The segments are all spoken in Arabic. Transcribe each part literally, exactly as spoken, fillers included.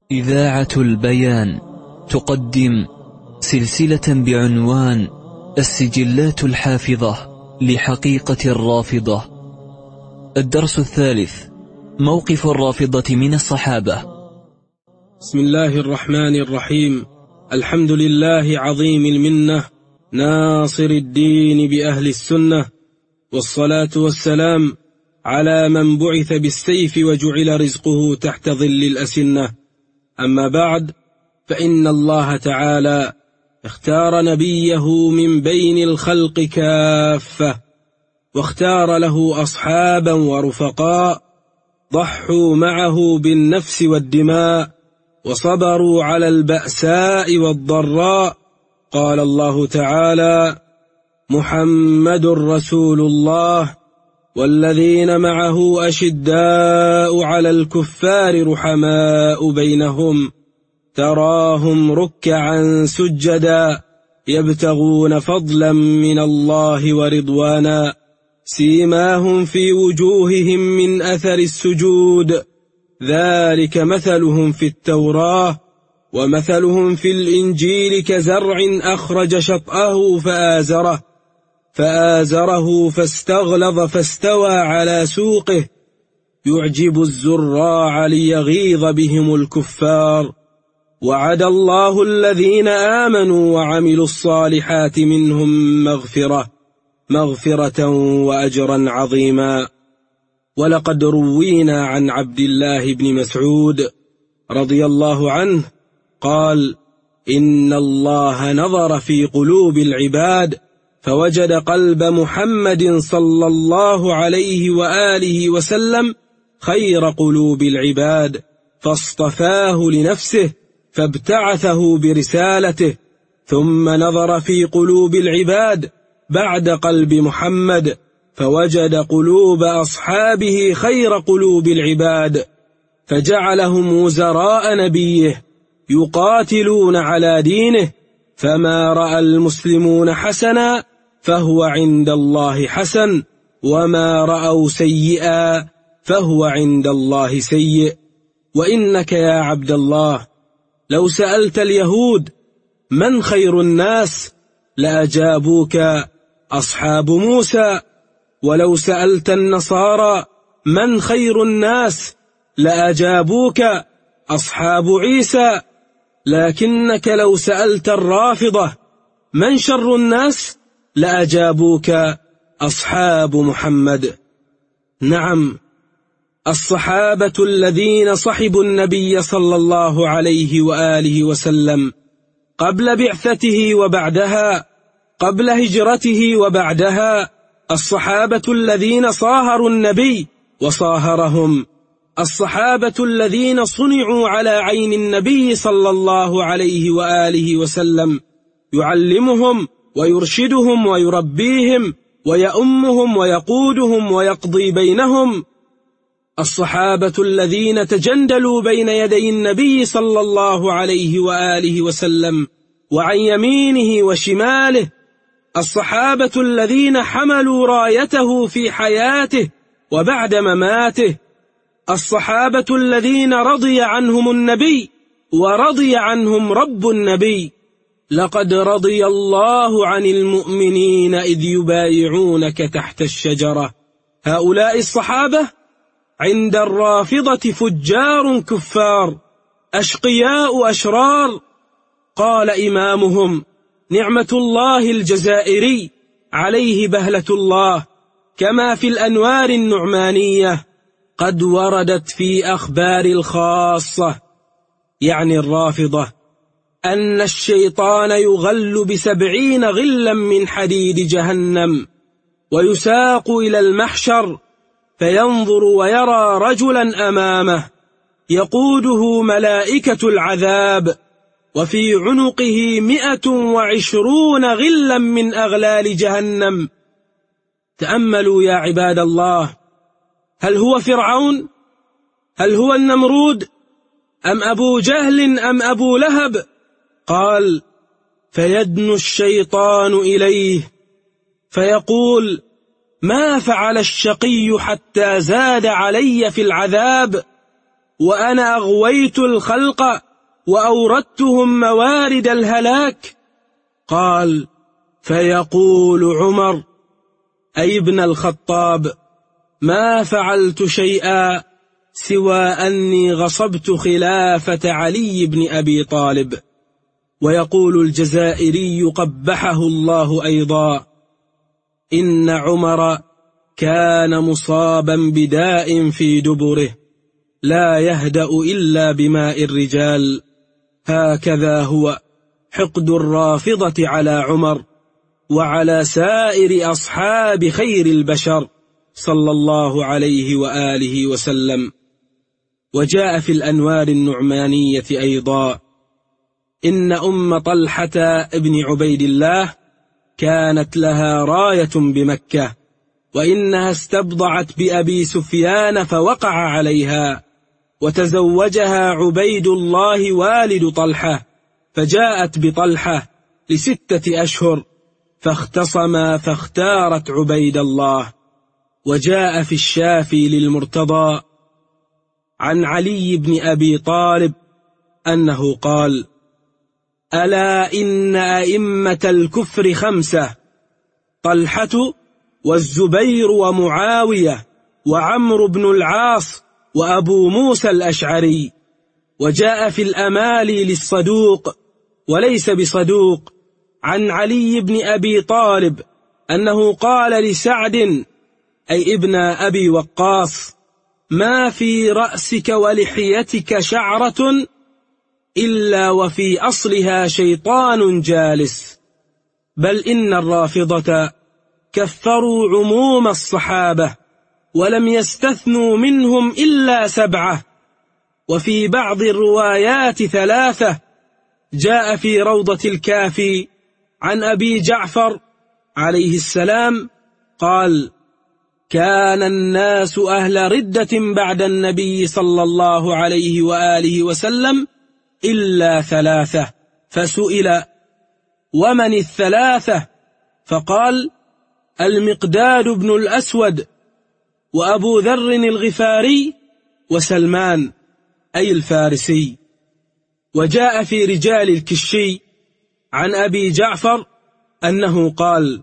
إذاعة البيان تقدم سلسلة بعنوان السجلات الحافظة لحقيقة الرافضة. الدرس الثالث: موقف الرافضة من الصحابة. بسم الله الرحمن الرحيم. الحمد لله عظيم المنة ناصر الدين بأهل السنة، والصلاة والسلام على من بعث بالسيف وجعل رزقه تحت ظل الأسنة. أما بعد، فإن الله تعالى اختار نبيه من بين الخلق كافة، واختار له أصحابا ورفقاء ضحوا معه بالنفس والدماء وصبروا على البأساء والضراء. قال الله تعالى: محمد رسول الله والذين معه أشداء على الكفار رحماء بينهم تراهم ركعا سجدا يبتغون فضلا من الله ورضوانا سيماهم في وجوههم من أثر السجود ذلك مثلهم في التوراة ومثلهم في الإنجيل كزرع أخرج شطأه فآزره فآزره فاستغلظ فاستوى على سوقه يعجب الزراع ليغيظ بهم الكفار. وعد الله الذين آمنوا وعملوا الصالحات منهم مغفرة مغفرة وأجرا عظيما. ولقد روينا عن عبد الله بن مسعود رضي الله عنه قال: إن الله نظر في قلوب العباد فوجد قلب محمد صلى الله عليه وآله وسلم خير قلوب العباد، فاصطفاه لنفسه فابتعثه برسالته. ثم نظر في قلوب العباد بعد قلب محمد فوجد قلوب أصحابه خير قلوب العباد، فجعلهم وزراء نبيه يقاتلون على دينه. فما رأى المسلمون حسنا فهو عند الله حسن، وما رأوا سيئا فهو عند الله سيء. وإنك يا عبد الله لو سألت اليهود من خير الناس لأجابوك أصحاب موسى، ولو سألت النصارى من خير الناس لأجابوك أصحاب عيسى، لكنك لو سألت الرافضة من شر الناس لأجابوك أصحاب محمد. نعم، الصحابة الذين صحبوا النبي صلى الله عليه وآله وسلم قبل بعثته وبعدها، قبل هجرته وبعدها، الصحابة الذين صاهروا النبي وصاهرهم، الصحابة الذين صنعوا على عين النبي صلى الله عليه وآله وسلم، يعلمهم ويرشدهم ويربيهم ويأمهم ويقودهم ويقضي بينهم. الصحابة الذين تجندلوا بين يدي النبي صلى الله عليه وآله وسلم وعن يمينه وشماله، الصحابة الذين حملوا رايته في حياته وبعد مماته، الصحابة الذين رضي عنهم النبي ورضي عنهم رب النبي. لقد رضي الله عن المؤمنين إذ يبايعونك تحت الشجرة. هؤلاء الصحابة عند الرافضة فجار كفار أشقياء أشرار. قال إمامهم نعمة الله الجزائري عليه بهلة الله كما في الأنوار النعمانية: قد وردت في أخبار الخاصة، يعني الرافضة، أن الشيطان يغل بسبعين غلا من حديد جهنم ويساق إلى المحشر فينظر ويرى رجلا أمامه يقوده ملائكة العذاب وفي عنقه مئة وعشرون غلا من أغلال جهنم. تأملوا يا عباد الله، هل هو فرعون؟ هل هو النمرود؟ أم أبو جهل أم أبو لهب؟ قال: فيدنو الشيطان إليه فيقول: ما فعل الشقي حتى زاد علي في العذاب؟ وأنا أغويت الخلق وأوردتهم موارد الهلاك؟ قال: فيقول عمر: أي ابن الخطاب، ما فعلت شيئا سوى أني غصبت خلافة علي بن أبي طالب. ويقول الجزائري قبحه الله أيضا: إن عمر كان مصابا بداء في دبره لا يهدأ إلا بماء الرجال. هكذا هو حقد الرافضة على عمر وعلى سائر أصحاب خير البشر صلى الله عليه وآله وسلم. وجاء في الأنوار النعمانية أيضا: إن أم طلحة ابن عبيد الله كانت لها راية بمكة، وإنها استبضعت بأبي سفيان فوقع عليها، وتزوجها عبيد الله والد طلحة، فجاءت بطلحة لستة أشهر فاختصما فاختارت عبيد الله. وجاء في الشافي للمرتضى عن علي بن أبي طالب أنه قال: ألا إن أئمة الكفر خمسة: طلحة والزبير ومعاوية وعمرو بن العاص وأبو موسى الأشعري. وجاء في الأمالي للصدوق وليس بصدوق عن علي بن أبي طالب أنه قال لسعد أي ابن أبي وقاص: ما في رأسك ولحيتك شعرة إلا وفي أصلها شيطان جالس. بل إن الرافضة كفروا عموم الصحابة ولم يستثنوا منهم إلا سبعة، وفي بعض الروايات ثلاثة. جاء في روضة الكافي عن أبي جعفر عليه السلام قال: كان الناس أهل ردة بعد النبي صلى الله عليه وآله وسلم إلا ثلاثة. فسئل: ومن الثلاثة؟ فقال: المقداد بن الأسود وأبو ذر الغفاري وسلمان أي الفارسي. وجاء في رجال الكشي عن أبي جعفر أنه قال: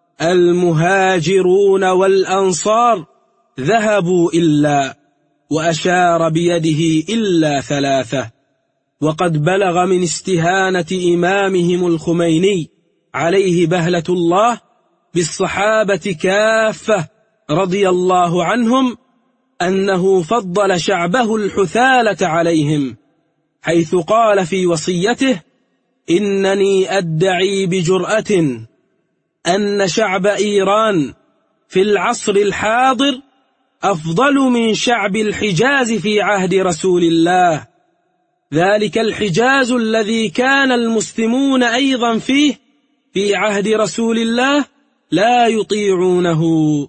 المهاجرون والأنصار ذهبوا إلا، وأشار بيده إلا ثلاثة. وقد بلغ من استهانة إمامهم الخميني عليه بهلة الله بالصحابة كافة رضي الله عنهم أنه فضل شعبه الحثالة عليهم، حيث قال في وصيته: إنني أدعي بجرأة أن شعب إيران في العصر الحاضر أفضل من شعب الحجاز في عهد رسول الله، ذلك الحجاز الذي كان المسلمون أيضا فيه في عهد رسول الله لا يطيعونه.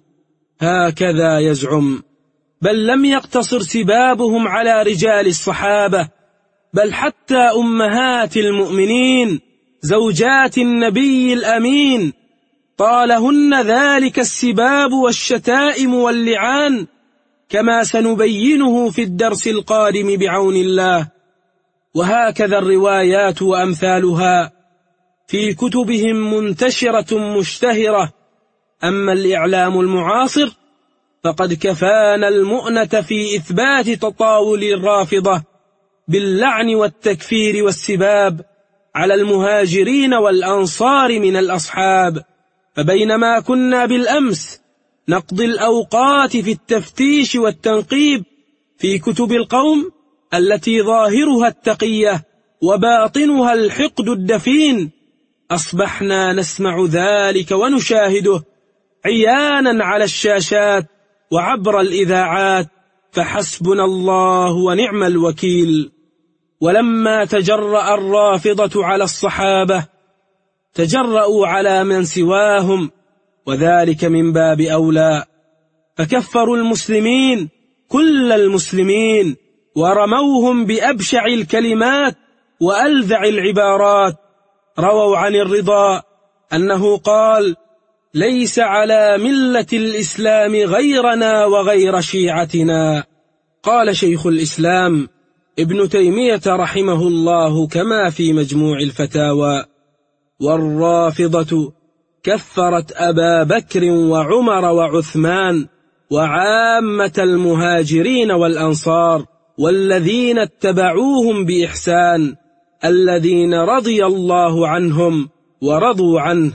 هكذا يزعم. بل لم يقتصر سبابهم على رجال الصحابة، بل حتى أمهات المؤمنين زوجات النبي الأمين طالهن ذلك السباب والشتائم واللعان، كما سنبينه في الدرس القادم بعون الله. وهكذا الروايات وأمثالها في كتبهم منتشرة مشتهرة. أما الإعلام المعاصر فقد كفانا المؤنة في إثبات تطاول الرافضة باللعن والتكفير والسباب على المهاجرين والأنصار من الأصحاب. فبينما كنا بالأمس نقضي الأوقات في التفتيش والتنقيب في كتب القوم التي ظاهرها التقية وباطنها الحقد الدفين، أصبحنا نسمع ذلك ونشاهده عيانا على الشاشات وعبر الإذاعات، فحسبنا الله ونعم الوكيل. ولما تجرأ الرافضة على الصحابة تجرؤوا على من سواهم، وذلك من باب أولى، فكفروا المسلمين كل المسلمين ورموهم بأبشع الكلمات وألذع العبارات. رووا عن الرضا أنه قال: ليس على ملة الإسلام غيرنا وغير شيعتنا. قال شيخ الإسلام ابن تيمية رحمه الله كما في مجموع الفتاوى: والرافضة كفرت أبا بكر وعمر وعثمان وعامة المهاجرين والأنصار والذين اتبعوهم بإحسان الذين رضي الله عنهم ورضوا عنه،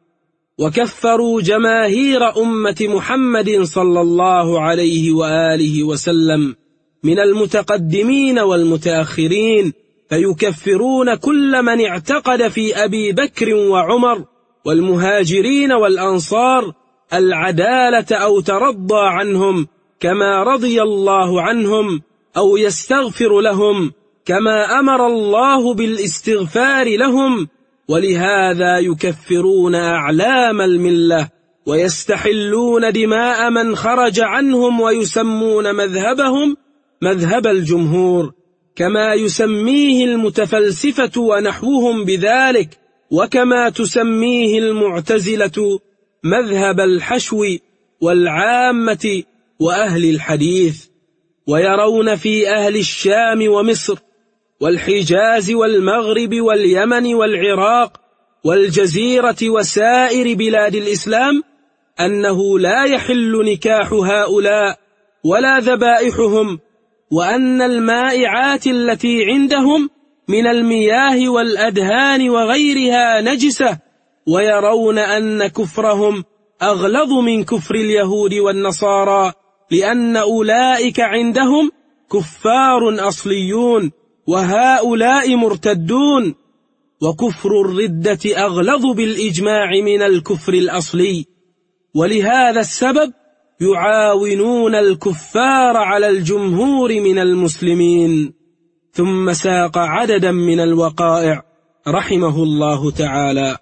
وكفروا جماهير أمة محمد صلى الله عليه وآله وسلم من المتقدمين والمتأخرين، فيكفرون كل من اعتقد في أبي بكر وعمر والمهاجرين والأنصار العدالة أو ترضى عنهم كما رضي الله عنهم، أو يستغفر لهم كما أمر الله بالاستغفار لهم، ولهذا يكفرون أعلام الملة ويستحلون دماء من خرج عنهم ويسمون مذهبهم مذهب الجمهور، كما يسميه المتفلسفة ونحوهم بذلك، وكما تسميه المعتزلة مذهب الحشو والعامة وأهل الحديث. ويرون في أهل الشام ومصر والحجاز والمغرب واليمن والعراق والجزيرة وسائر بلاد الإسلام أنه لا يحل نكاح هؤلاء ولا ذبائحهم، وأن المائعات التي عندهم من المياه والأدهان وغيرها نجسة، ويرون أن كفرهم أغلظ من كفر اليهود والنصارى، لأن أولئك عندهم كفار أصليون وهؤلاء مرتدون، وكفر الردة أغلظ بالإجماع من الكفر الأصلي، ولهذا السبب يعاونون الكفار على الجمهور من المسلمين. ثم ساق عددا من الوقائع رحمه الله تعالى.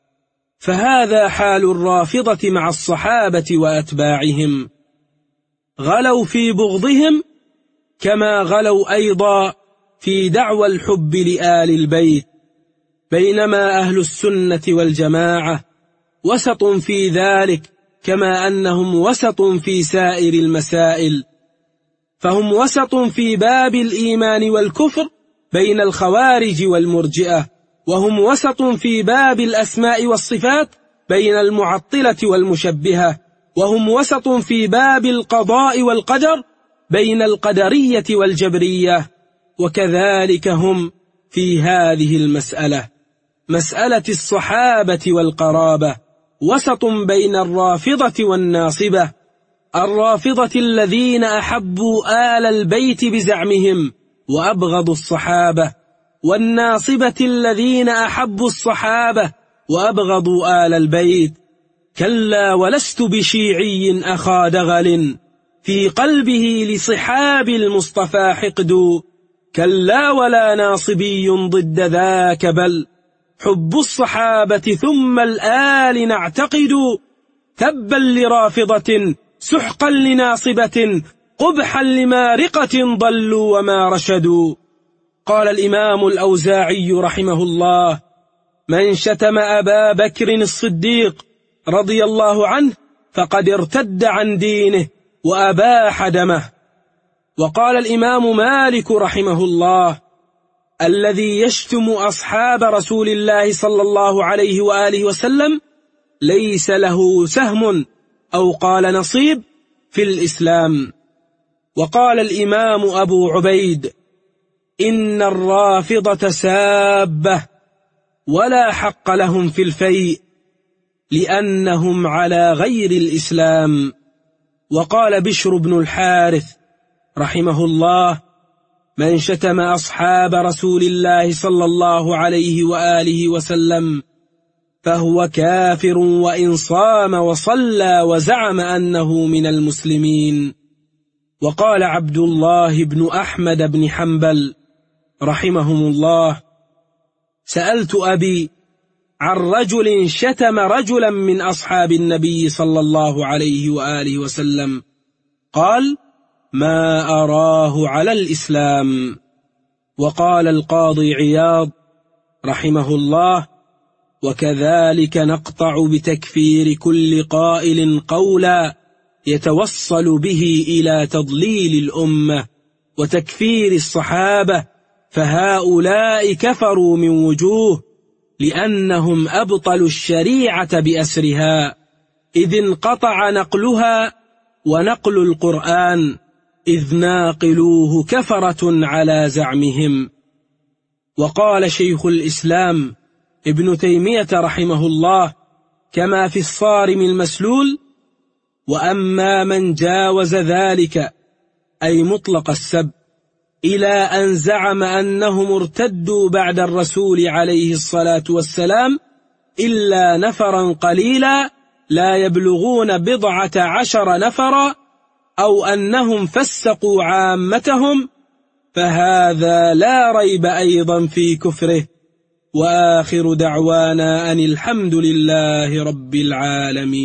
فهذا حال الرافضة مع الصحابة وأتباعهم، غلوا في بغضهم كما غلوا أيضا في دعوى الحب لآل البيت، بينما أهل السنة والجماعة وسط في ذلك، كما أنهم وسط في سائر المسائل، فهم وسط في باب الإيمان والكفر بين الخوارج والمرجئة، وهم وسط في باب الأسماء والصفات بين المعطلة والمشبهة، وهم وسط في باب القضاء والقدر بين القدرية والجبرية، وكذلك هم في هذه المسألة مسألة الصحابة والقرابة وسط بين الرافضة والناصبة، الرافضة الذين أحبوا آل البيت بزعمهم وأبغضوا الصحابة، والناصبة الذين أحبوا الصحابة وأبغضوا آل البيت. كلا ولست بشيعي أخا دغل في قلبه لصحاب المصطفى حقد، كلا ولا ناصبي ضد ذاك، بل حب الصحابة ثم الآل نعتقد. تبا لرافضة سحقا لناصبة قبحا لمارقة ضلوا وما رشدوا. قال الإمام الأوزاعي رحمه الله: من شتم أبا بكر الصديق رضي الله عنه فقد ارتد عن دينه وأباح دمه. وقال الإمام مالك رحمه الله: الذي يشتم أصحاب رسول الله صلى الله عليه وآله وسلم ليس له سهم أو قال نصيب في الإسلام. وقال الإمام أبو عبيد: إن الرافضة سابة ولا حق لهم في الفيء لأنهم على غير الإسلام. وقال بشر بن الحارث رحمه الله: من شتم أصحاب رسول الله صلى الله عليه وآله وسلم فهو كافر وإن صام وصلى وزعم أنه من المسلمين. وقال عبد الله بن أحمد بن حنبل رحمهم الله: سألت أبي عن رجل شتم رجلا من أصحاب النبي صلى الله عليه وآله وسلم، قال: ما أراه على الإسلام. وقال القاضي عياض رحمه الله: وكذلك نقطع بتكفير كل قائل قولا يتوصل به إلى تضليل الأمة وتكفير الصحابة، فهؤلاء كفروا من وجوه، لأنهم أبطلوا الشريعة بأسرها، إذ انقطع نقلها ونقل القرآن، إذ ناقلوه كفرة على زعمهم. وقال شيخ الإسلام ابن تيمية رحمه الله كما في الصارم المسلول: وأما من جاوز ذلك، أي مطلق السب، إلى أن زعم أنهم ارتدوا بعد الرسول عليه الصلاة والسلام إلا نفرا قليلا لا يبلغون بضعة عشر نفرا، أو أنهم فسقوا عامتهم، فهذا لا ريب أيضا في كفره. وآخر دعوانا أن الحمد لله رب العالمين.